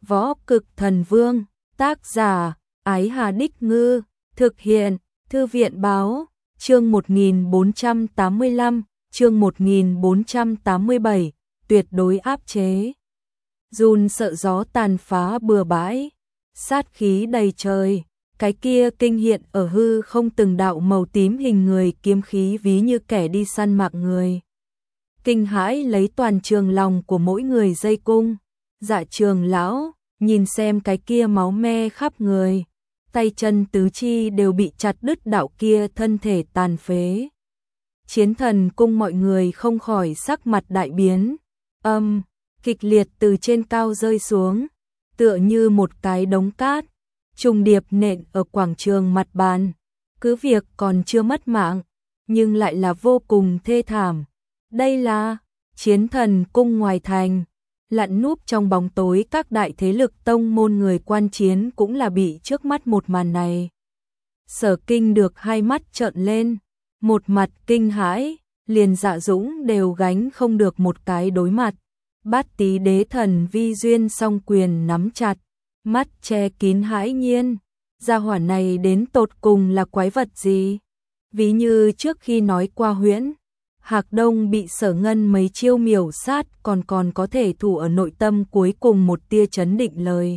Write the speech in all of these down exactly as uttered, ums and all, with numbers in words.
Võ Cực Thần Vương, tác giả, Ái Hà Đích Ngư, thực hiện, Thư viện Báo, chương một nghìn bốn trăm tám mươi lăm, chương một nghìn bốn trăm tám mươi bảy, tuyệt đối áp chế. Dùn sợ gió tàn phá bừa bãi, sát khí đầy trời, cái kia kinh hiện ở hư không từng đạo màu tím hình người kiếm khí ví như kẻ đi săn mạng người. Kinh hãi lấy toàn trường lòng của mỗi người dây cung. Dạ Trường lão, nhìn xem cái kia máu me khắp người, tay chân tứ chi đều bị chặt đứt, đạo kia thân thể tàn phế. Chiến Thần cung mọi người không khỏi sắc mặt đại biến, âm, kịch liệt từ trên cao rơi xuống, tựa như một cái đống cát, trùng điệp nện ở quảng trường mặt bàn. Cứ việc còn chưa mất mạng, nhưng lại là vô cùng thê thảm. Đây là Chiến Thần cung ngoài thành. Lặn núp trong bóng tối các đại thế lực tông môn người quan chiến cũng là bị trước mắt một màn này. Sở Kinh được hai mắt trợn lên, một mặt kinh hãi, liền Dạ Dũng đều gánh không được một cái đối mặt. Bát Tí Đế Thần vi duyên song quyền nắm chặt, mắt che kín hãi nhiên. Gia hỏa này đến tột cùng là quái vật gì? Ví như trước khi nói qua huyễn, Hạc Đông bị Sở Ngân mấy chiêu miểu sát, còn còn có thể thủ ở nội tâm cuối cùng một tia chấn định lời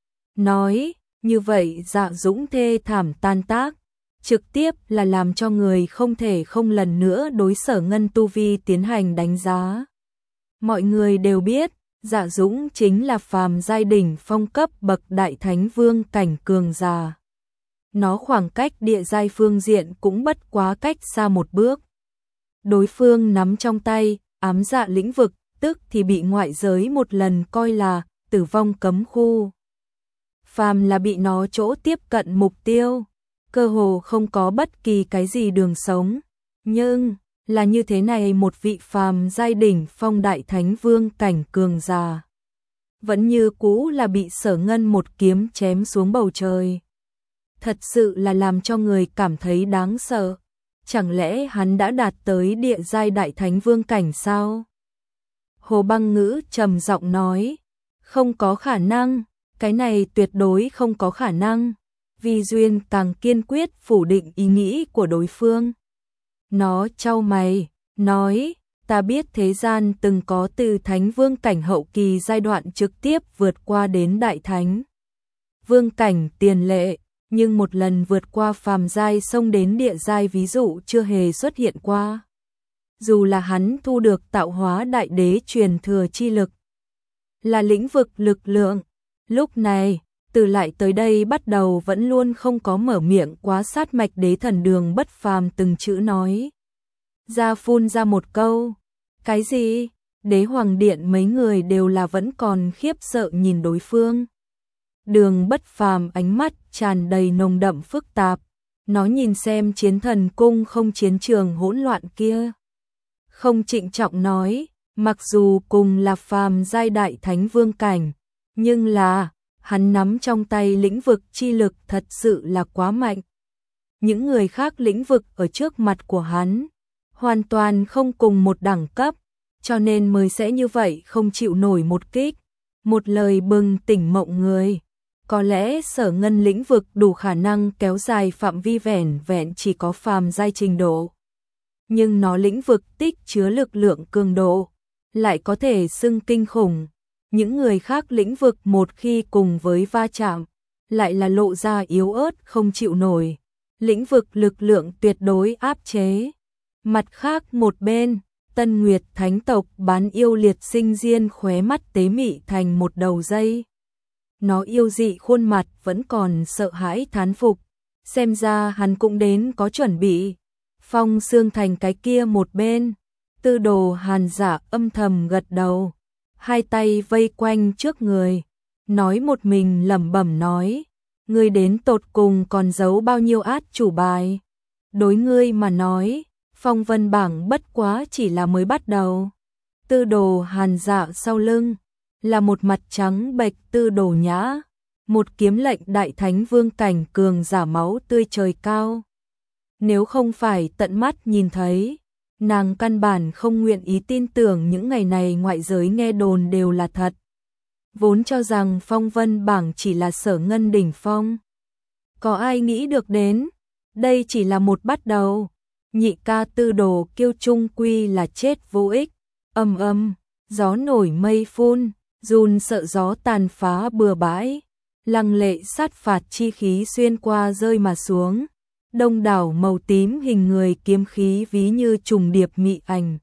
nói, như vậy Dạ Dũng thê thảm tan tác, trực tiếp là làm cho người không thể không lần nữa đối Sở Ngân tu vi tiến hành đánh giá. Mọi người đều biết, Dạ Dũng chính là phàm giai đỉnh phong cấp bậc đại thánh vương cảnh cường giả. Nó khoảng cách địa giai phương diện cũng bất quá cách xa một bước. Đối phương nắm trong tay ám dạ lĩnh vực, tức thì bị ngoại giới một lần coi là tử vong cấm khu. Phàm là bị nó chỗ tiếp cận mục tiêu, cơ hồ không có bất kỳ cái gì đường sống. Nhưng, là như thế này một vị phàm giai đỉnh phong đại thánh vương cảnh cường giả, vẫn như cũ là bị Sở Ngân một kiếm chém xuống bầu trời. Thật sự là làm cho người cảm thấy đáng sợ. Chẳng lẽ hắn đã đạt tới địa giai đại thánh vương cảnh sao? Hồ Băng Ngữ trầm giọng nói, không có khả năng, cái này tuyệt đối không có khả năng. Vi Duyên càng kiên quyết phủ định ý nghĩ của đối phương. Nó chau mày, nói, ta biết thế gian từng có từ thánh vương cảnh hậu kỳ giai đoạn trực tiếp vượt qua đến đại thánh vương cảnh tiền lệ. Nhưng một lần vượt qua phàm giai xông đến địa giai ví dụ chưa hề xuất hiện qua. Dù là hắn thu được tạo hóa đại đế truyền thừa chi lực, là lĩnh vực lực lượng, lúc này, từ lại tới đây bắt đầu vẫn luôn không có mở miệng quá sát mạch đế thần Đường Bất Phàm từng chữ nói ra phun ra một câu, cái gì? Đế Hoàng Điện mấy người đều là vẫn còn khiếp sợ nhìn đối phương. Đường Bất Phàm ánh mắt tràn đầy nồng đậm phức tạp, nó nhìn xem Chiến Thần cung không chiến trường hỗn loạn kia. Không trịnh trọng nói, mặc dù cùng là phàm giai đại thánh vương cảnh, nhưng là, hắn nắm trong tay lĩnh vực chi lực thật sự là quá mạnh. Những người khác lĩnh vực ở trước mặt của hắn, hoàn toàn không cùng một đẳng cấp, cho nên mới sẽ như vậy không chịu nổi một kích. Một lời bừng tỉnh mộng người. Có lẽ Sở Ngân lĩnh vực đủ khả năng kéo dài phạm vi vẻn vẹn chỉ có phàm giai trình độ. Nhưng nó lĩnh vực tích chứa lực lượng cường độ, lại có thể xưng kinh khủng. Những người khác lĩnh vực một khi cùng với va chạm, lại là lộ ra yếu ớt không chịu nổi. Lĩnh vực lực lượng tuyệt đối áp chế. Mặt khác một bên, Tân Nguyệt Thánh tộc bán yêu liệt sinh diên khóe mắt tế mị thành một đầu dây. Nó yêu dị khuôn mặt vẫn còn sợ hãi thán phục, xem ra hắn cũng đến có chuẩn bị. Phong Xương Thành cái kia một bên, Tư Đồ Hàn Giả âm thầm gật đầu, hai tay vây quanh trước người, nói một mình lẩm bẩm nói, ngươi đến tột cùng còn giấu bao nhiêu át chủ bài? Đối ngươi mà nói, phong vân bảng bất quá chỉ là mới bắt đầu. Tư Đồ Hàn Giả sau lưng là một mặt trắng bệch Tư Đồ Nhã, một kiếm lệnh đại thánh vương cảnh cường giả máu tươi trời cao. Nếu không phải tận mắt nhìn thấy, nàng căn bản không nguyện ý tin tưởng những ngày này ngoại giới nghe đồn đều là thật. vốn cho rằng phong vân bảng chỉ là Sở Ngân đỉnh phong. Có ai nghĩ được đến, đây chỉ là một bắt đầu. Nhị ca tư đồ kiêu trung quy là chết vô ích. Ầm ầm, gió nổi mây phun, run sợ gió tàn phá bừa bãi, lăng lệ sát phạt chi khí xuyên qua rơi mà xuống. Đông đảo màu tím hình người kiếm khí ví như trùng điệp mị ảnh,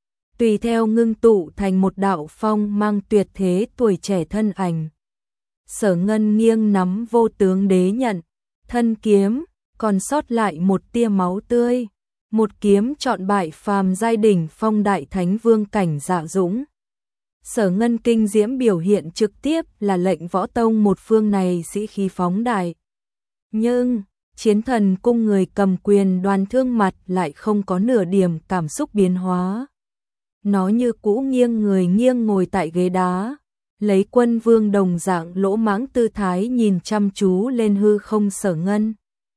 tùy theo ngưng tụ thành một đạo phong mang tuyệt thế tuổi trẻ thân ảnh. Sở Ngân nghiêng nắm vô tướng đế nhận, thân kiếm còn sót lại một tia máu tươi, một kiếm chọn bại phàm giai đỉnh phong đại thánh vương cảnh Dạ Dũng. Sở Ngân kinh diễm biểu hiện trực tiếp là lệnh võ tông một phương này sĩ khí phóng đại. Nhưng Chiến Thần cung người cầm quyền Đoàn Thương mặt lại không có nửa điểm cảm xúc biến hóa. Nó như cũ nghiêng người nghiêng ngồi tại ghế đá, lấy quân vương đồng dạng lỗ mãng tư thái nhìn chăm chú lên hư không. Sở Ngân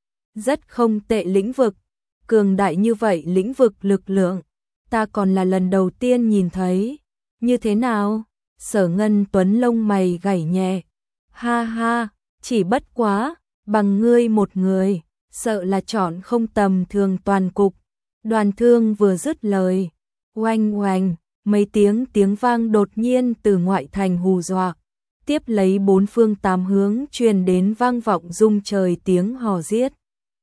rất không tệ lĩnh vực, cường đại như vậy lĩnh vực lực lượng, ta còn là lần đầu tiên nhìn thấy. Như thế nào? Sở Ngân tuấn lông mày gảy nhẹ. Ha ha, chỉ bất quá, bằng ngươi một người, sợ là chọn không tầm thường toàn cục. Đoàn Thương vừa dứt lời, oanh oanh, mấy tiếng tiếng vang đột nhiên từ ngoại thành hù dọa, tiếp lấy bốn phương tám hướng truyền đến vang vọng rung trời tiếng hò giết.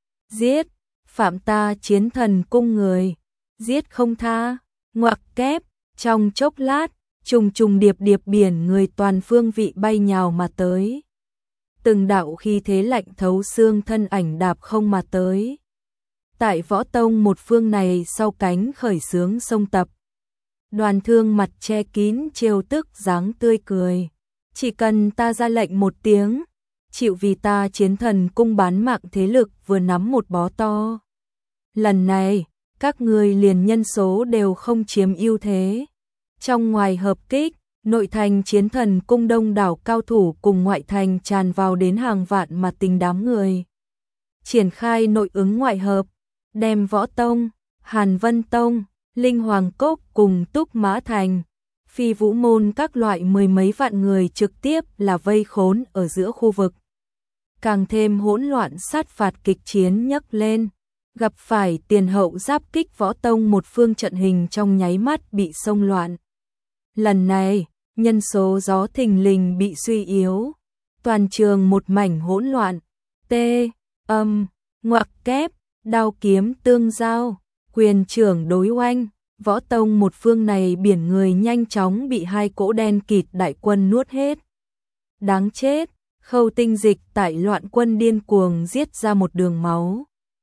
Giết, phạm ta Chiến Thần cung người, giết không tha, ngoặc kép, trong chốc lát, trùng trùng điệp điệp biển người toàn phương vị bay nhào mà tới. Từng đạo khí thế lạnh thấu xương thân ảnh đạp không mà tới. Tại võ tông một phương này sau cánh khởi xướng sông tập. Đoàn Thương mặt che kín trêu tức dáng tươi cười. Chỉ cần ta ra lệnh một tiếng, chịu vì ta Chiến Thần cung bán mạng thế lực vừa nắm một bó to. Lần này, các người liền nhân số đều không chiếm ưu thế. Trong ngoài hợp kích, nội thành Chiến Thần cung đông đảo cao thủ cùng ngoại thành tràn vào đến hàng vạn mà tình đám người. Triển khai nội ứng ngoại hợp, đem Võ Tông, Hàn Vân Tông, Linh Hoàng Cốc cùng Túc Mã Thành, Phi Vũ Môn các loại mười mấy vạn người trực tiếp là vây khốn ở giữa khu vực. Càng thêm hỗn loạn sát phạt kịch chiến nhấc lên, gặp phải tiền hậu giáp kích Võ Tông một phương trận hình trong nháy mắt bị xông loạn. Lần này, nhân số gió thình lình bị suy yếu, toàn trường một mảnh hỗn loạn, tê, âm, ngoặc kép, đao kiếm tương giao, quyền trưởng đối oanh, Võ Tông một phương này biển người nhanh chóng bị hai cỗ đen kịt đại quân nuốt hết. Đáng chết, Khâu Tinh Dịch tại loạn quân điên cuồng giết ra một đường máu.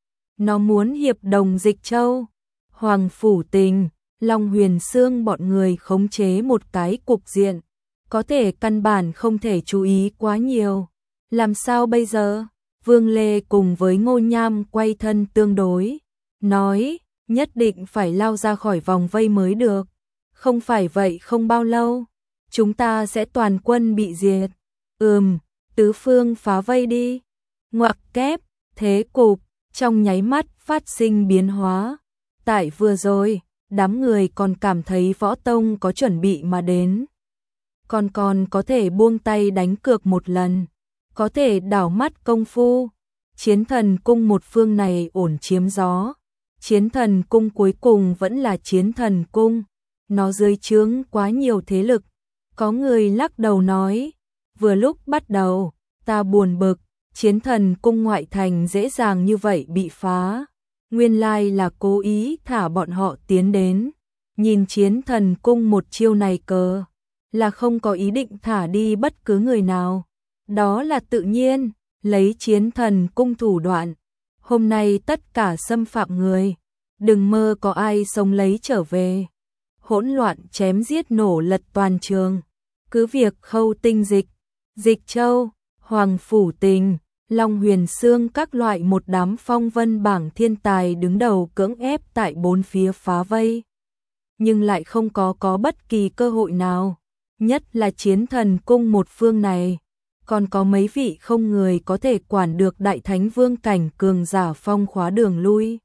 Nó muốn hiệp đồng Dịch Châu, Hoàng Phủ Tình, Long Huyền Sương bọn người khống chế một cái cục diện, có thể căn bản không thể chú ý quá nhiều. Làm sao bây giờ? Vương Lê cùng với Ngô Nham quay thân tương đối, nói, nhất định phải lao ra khỏi vòng vây mới được. Không phải vậy không bao lâu, chúng ta sẽ toàn quân bị diệt. Ừm, tứ phương phá vây đi. Ngoặc kép, thế cục, trong nháy mắt phát sinh biến hóa. Tại vừa rồi, đám người còn cảm thấy Võ Tông có chuẩn bị mà đến. Còn còn có thể buông tay đánh cược một lần, có thể đảo mắt công phu. Chiến Thần cung một phương này ổn chiếm gió. Chiến Thần cung cuối cùng vẫn là Chiến Thần cung, nó dưới trướng quá nhiều thế lực. Có người lắc đầu nói, vừa lúc bắt đầu, ta buồn bực, Chiến Thần cung ngoại thành dễ dàng như vậy bị phá. Nguyên lai là cố ý thả bọn họ tiến đến. Nhìn Chiến Thần cung một chiêu này cờ, là không có ý định thả đi bất cứ người nào. Đó là tự nhiên, lấy Chiến Thần cung thủ đoạn. Hôm nay tất cả xâm phạm người, đừng mơ có ai sống lấy trở về. Hỗn loạn chém giết nổ lật toàn trường. Cứ việc Khâu Tinh Dịch, Dịch Châu, Hoàng Phủ Tình, Long Huyền Sương các loại một đám phong vân bảng thiên tài đứng đầu cưỡng ép tại bốn phía phá vây. Nhưng lại không có có bất kỳ cơ hội nào. Nhất là Chiến Thần cung một phương này. Còn có mấy vị không người có thể quản được đại thánh vương cảnh cường giả phong khóa đường lui.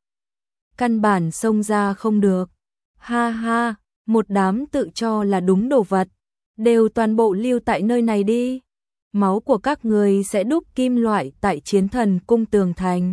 Căn bản xông ra không được. Ha ha, một đám tự cho là đúng đồ vật. đều toàn bộ lưu tại nơi này đi. Máu của các người sẽ đúc kim loại tại Chiến Thần Cung tường thành.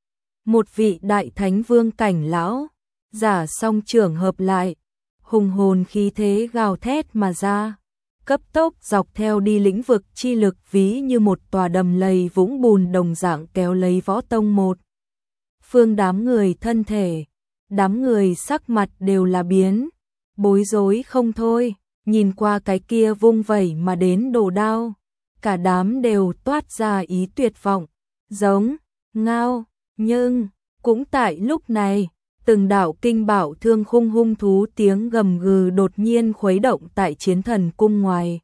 Một vị đại thánh vương cảnh lão, giả song trưởng hợp lại, hùng hồn khí thế gào thét mà ra, cấp tốc dọc theo đi lĩnh vực chi lực ví như một tòa đầm lầy vũng bùn đồng dạng kéo lấy Võ Tông một. Phương đám người thân thể, đám người sắc mặt đều là biến, bối rối không thôi, nhìn qua cái kia vung vẩy mà đến đồ đao, cả đám đều toát ra ý tuyệt vọng, giống, ngao, nhưng, cũng tại lúc này, từng đạo kinh bảo thương khung hung thú tiếng gầm gừ đột nhiên khuấy động tại Chiến Thần Cung ngoài.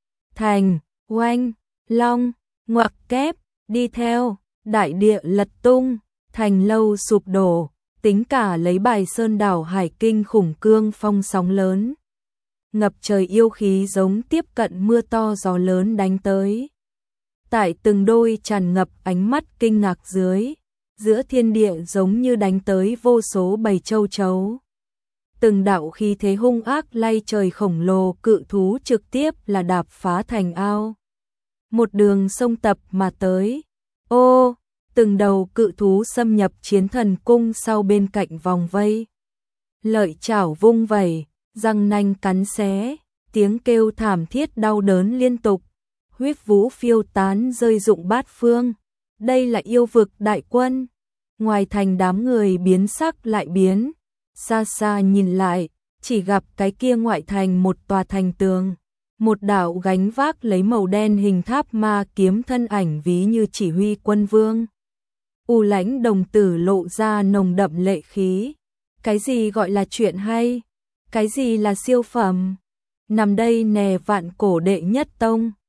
Thành, oanh, long, ngoặc kép, đi theo, đại địa lật tung, thành lâu sụp đổ, tính cả lấy bài sơn đảo hải kinh khủng cương phong sóng lớn. Ngập trời yêu khí giống tiếp cận mưa to gió lớn đánh tới. Tại từng đôi tràn ngập ánh mắt kinh ngạc dưới, giữa thiên địa giống như đánh tới vô số bầy châu chấu. Từng đạo khí thế hung ác lay trời khổng lồ cự thú trực tiếp là đạp phá thành ao. Một đường sông tập mà tới. Ô, từng đầu cự thú xâm nhập Chiến Thần Cung sau bên cạnh vòng vây. Lợi chảo vung vẩy, răng nanh cắn xé, tiếng kêu thảm thiết đau đớn liên tục. Huyết vũ phiêu tán rơi rụng bát phương. Đây là yêu vực đại quân. Ngoài thành đám người biến sắc lại biến. Xa xa nhìn lại, chỉ gặp cái kia ngoại thành một tòa thành tường. Một đạo gánh vác lấy màu đen hình tháp ma kiếm thân ảnh ví như chỉ huy quân vương. U Lãnh đồng tử lộ ra nồng đậm lệ khí. Cái gì gọi là chuyện hay? Cái gì là siêu phẩm? Nằm đây nè vạn cổ đệ nhất tông.